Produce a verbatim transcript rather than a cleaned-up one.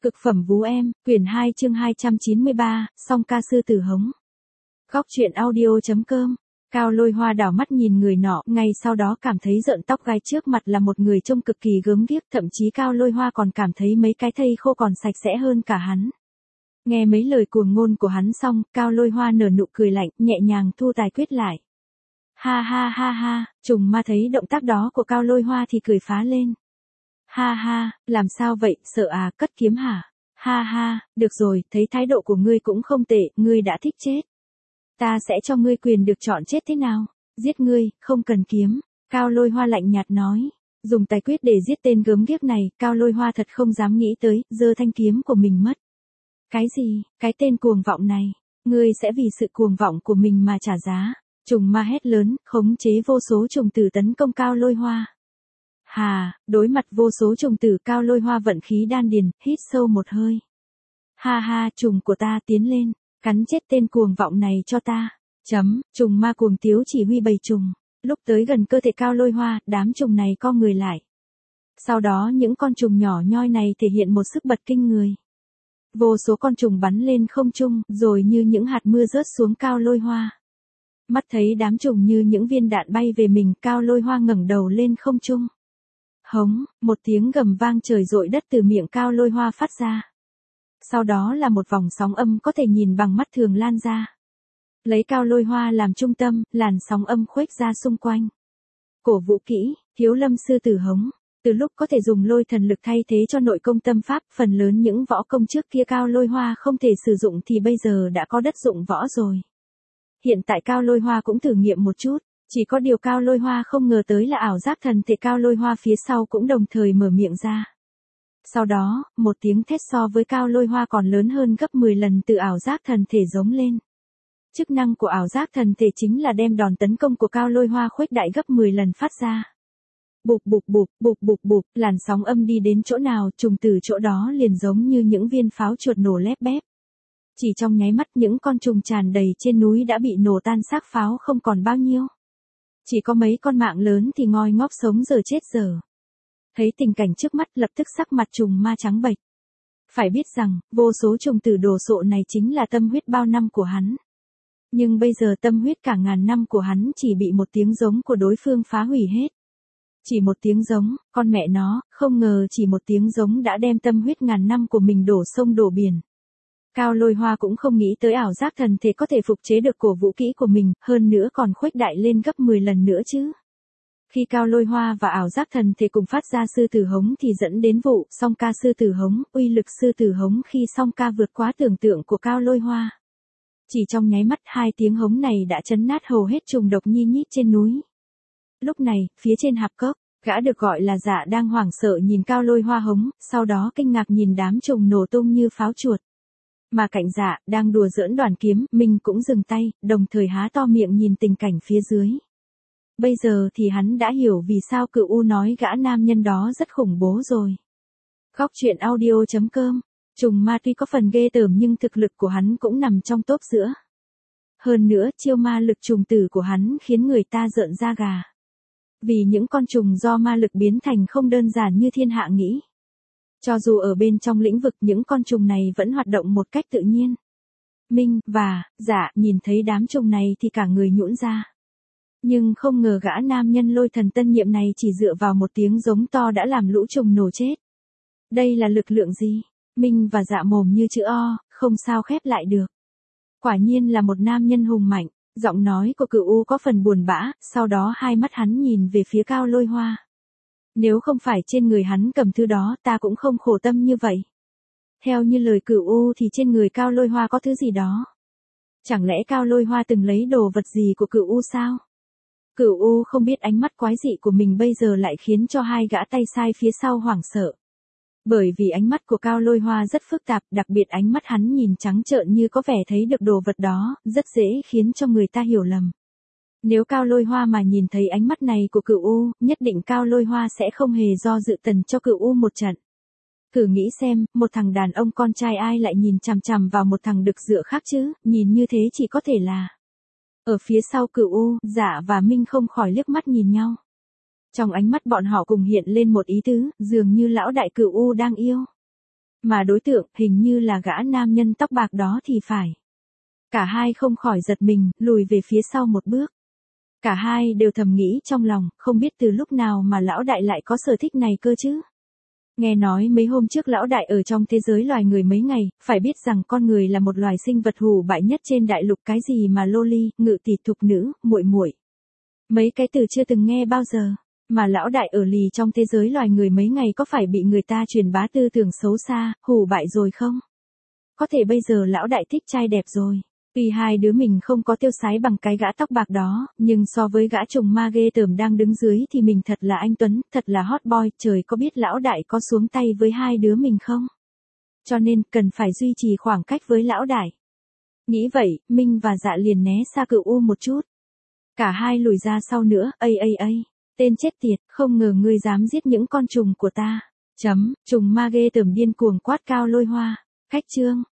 Cực phẩm vú em, quyển hai chương hai trăm chín mươi ba, song ca sư tử hống. Góc truyện audio.com. Cao Lôi Hoa đảo mắt nhìn người nọ, ngay sau đó cảm thấy rợn tóc gai, trước mặt là một người trông cực kỳ gớm ghiếc, thậm chí Cao Lôi Hoa còn cảm thấy mấy cái thây khô còn sạch sẽ hơn cả hắn. Nghe mấy lời cuồng ngôn của hắn xong, Cao Lôi Hoa nở nụ cười lạnh, nhẹ nhàng thu tài quyết lại. Ha ha ha ha, trùng ma thấy động tác đó của Cao Lôi Hoa thì cười phá lên. Ha ha, làm sao vậy, sợ à, cất kiếm hả? Ha ha, được rồi, thấy thái độ của ngươi cũng không tệ, ngươi đã thích chết. Ta sẽ cho ngươi quyền được chọn chết thế nào? Giết ngươi, không cần kiếm. Cao Lôi Hoa lạnh nhạt nói. Dùng tài quyết để giết tên gớm ghiếc này, Cao Lôi Hoa thật không dám nghĩ tới, giơ thanh kiếm của mình mất. Cái gì, cái tên cuồng vọng này? Ngươi sẽ vì sự cuồng vọng của mình mà trả giá. Trùng ma hét lớn, khống chế vô số trùng tử tấn công Cao Lôi Hoa. Hà, đối mặt vô số trùng tử, Cao Lôi Hoa vận khí đan điền, hít sâu một hơi. Ha ha, trùng của ta tiến lên, cắn chết tên cuồng vọng này cho ta. Chấm, trùng ma cuồng tiếu chỉ huy bầy trùng. Lúc tới gần cơ thể Cao Lôi Hoa, đám trùng này co người lại. Sau đó những con trùng nhỏ nhoi này thể hiện một sức bật kinh người. Vô số con trùng bắn lên không trung, rồi như những hạt mưa rớt xuống Cao Lôi Hoa. Mắt thấy đám trùng như những viên đạn bay về mình, Cao Lôi Hoa ngẩng đầu lên không trung. Hống, một tiếng gầm vang trời rội đất từ miệng Cao Lôi Hoa phát ra. Sau đó là một vòng sóng âm có thể nhìn bằng mắt thường lan ra. Lấy Cao Lôi Hoa làm trung tâm, làn sóng âm khuếch ra xung quanh. Cổ vũ kỹ, Thiếu Lâm sư tử hống. Từ lúc có thể dùng lôi thần lực thay thế cho nội công tâm pháp, phần lớn những võ công trước kia Cao Lôi Hoa không thể sử dụng thì bây giờ đã có đất dụng võ rồi. Hiện tại Cao Lôi Hoa cũng thử nghiệm một chút. Chỉ có điều Cao Lôi Hoa không ngờ tới là ảo giác thần thể Cao Lôi Hoa phía sau cũng đồng thời mở miệng ra. Sau đó, một tiếng thét so với Cao Lôi Hoa còn lớn hơn gấp mười lần từ ảo giác thần thể giống lên. Chức năng của ảo giác thần thể chính là đem đòn tấn công của Cao Lôi Hoa khuếch đại gấp mười lần phát ra. Bụp bụp bụp, bụp bụp bụp, làn sóng âm đi đến chỗ nào, trùng từ chỗ đó liền giống như những viên pháo chuột nổ lép bép. Chỉ trong nháy mắt những con trùng tràn đầy trên núi đã bị nổ tan xác pháo không còn bao nhiêu. Chỉ có mấy con mạng lớn thì ngoi ngóc sống giờ chết giờ. Thấy tình cảnh trước mắt lập tức sắc mặt trùng ma trắng bệch. Phải biết rằng, vô số trùng tử đồ sộ này chính là tâm huyết bao năm của hắn. Nhưng bây giờ tâm huyết cả ngàn năm của hắn chỉ bị một tiếng giống của đối phương phá hủy hết. Chỉ một tiếng giống, con mẹ nó, không ngờ chỉ một tiếng giống đã đem tâm huyết ngàn năm của mình đổ sông đổ biển. Cao Lôi Hoa cũng không nghĩ tới ảo giác thần thể có thể phục chế được cổ vũ kỹ của mình, hơn nữa còn khuếch đại lên gấp mười lần nữa chứ. Khi Cao Lôi Hoa và ảo giác thần thể cùng phát ra sư tử hống thì dẫn đến vụ song ca sư tử hống, uy lực sư tử hống khi song ca vượt quá tưởng tượng của Cao Lôi Hoa. Chỉ trong nháy mắt hai tiếng hống này đã chấn nát hầu hết trùng độc nhi nhít trên núi. Lúc này, phía trên hạp cốc, gã được gọi là Dạ đang hoảng sợ nhìn Cao Lôi Hoa hống, sau đó kinh ngạc nhìn đám trùng nổ tung như pháo chuột. Mà cạnh Dạ, đang đùa giỡn đoàn kiếm, mình cũng dừng tay, đồng thời há to miệng nhìn tình cảnh phía dưới. Bây giờ thì hắn đã hiểu vì sao Cửu U nói gã nam nhân đó rất khủng bố rồi. Góc truyện audio.com. Trùng ma tuy có phần ghê tởm nhưng thực lực của hắn cũng nằm trong top giữa. Hơn nữa, chiêu ma lực trùng tử của hắn khiến người ta rợn da gà. Vì những con trùng do ma lực biến thành không đơn giản như thiên hạ nghĩ. Cho dù ở bên trong lĩnh vực những con trùng này vẫn hoạt động một cách tự nhiên. Minh và Dạ nhìn thấy đám trùng này thì cả người nhũn ra. Nhưng không ngờ gã nam nhân lôi thần tân nhiệm này chỉ dựa vào một tiếng giống to đã làm lũ trùng nổ chết. Đây là lực lượng gì? Minh và Dạ mồm như chữ O, không sao khép lại được. Quả nhiên là một nam nhân hùng mạnh, giọng nói của Cửu U có phần buồn bã, sau đó hai mắt hắn nhìn về phía Cao Lôi Hoa. Nếu không phải trên người hắn cầm thứ đó ta cũng không khổ tâm như vậy. Theo như lời Cửu U thì trên người Cao Lôi Hoa có thứ gì đó. Chẳng lẽ Cao Lôi Hoa từng lấy đồ vật gì của Cửu U sao? Cửu U không biết ánh mắt quái dị của mình bây giờ lại khiến cho hai gã tay sai phía sau hoảng sợ. Bởi vì ánh mắt của Cao Lôi Hoa rất phức tạp, đặc biệt ánh mắt hắn nhìn trắng trợn như có vẻ thấy được đồ vật đó, rất dễ khiến cho người ta hiểu lầm. Nếu Cao Lôi Hoa mà nhìn thấy ánh mắt này của Cửu U, nhất định Cao Lôi Hoa sẽ không hề do dự tần cho Cửu U một trận. Thử nghĩ xem, một thằng đàn ông con trai ai lại nhìn chằm chằm vào một thằng đực dựa khác chứ, nhìn như thế chỉ có thể là. Ở phía sau Cửu U, Dạ và Minh không khỏi liếc mắt nhìn nhau. Trong ánh mắt bọn họ cùng hiện lên một ý tứ, dường như lão đại Cửu U đang yêu. Mà đối tượng hình như là gã nam nhân tóc bạc đó thì phải. Cả hai không khỏi giật mình, lùi về phía sau một bước. Cả hai đều thầm nghĩ trong lòng, không biết từ lúc nào mà lão đại lại có sở thích này cơ chứ. Nghe nói mấy hôm trước lão đại ở trong thế giới loài người mấy ngày, phải biết rằng con người là một loài sinh vật hủ bại nhất trên đại lục, cái gì mà loli, ngự tỷ, thục nữ, muội muội. Mấy cái từ chưa từng nghe bao giờ. Mà lão đại ở lì trong thế giới loài người mấy ngày có phải bị người ta truyền bá tư tưởng xấu xa, hủ bại rồi không? Có thể bây giờ lão đại thích trai đẹp rồi. Tuy hai đứa mình không có tiêu sái bằng cái gã tóc bạc đó, nhưng so với gã trùng ma ghê tởm đang đứng dưới thì mình thật là anh Tuấn, thật là hot boy, trời có biết lão đại có xuống tay với hai đứa mình không? Cho nên, cần phải duy trì khoảng cách với lão đại. Nghĩ vậy, Minh và Dạ liền né xa cự u một chút. Cả hai lùi ra sau nữa, ây ây ây, tên chết tiệt, không ngờ ngươi dám giết những con trùng của ta. Chấm, trùng ma ghê tởm điên cuồng quát Cao Lôi Hoa. Khách chương.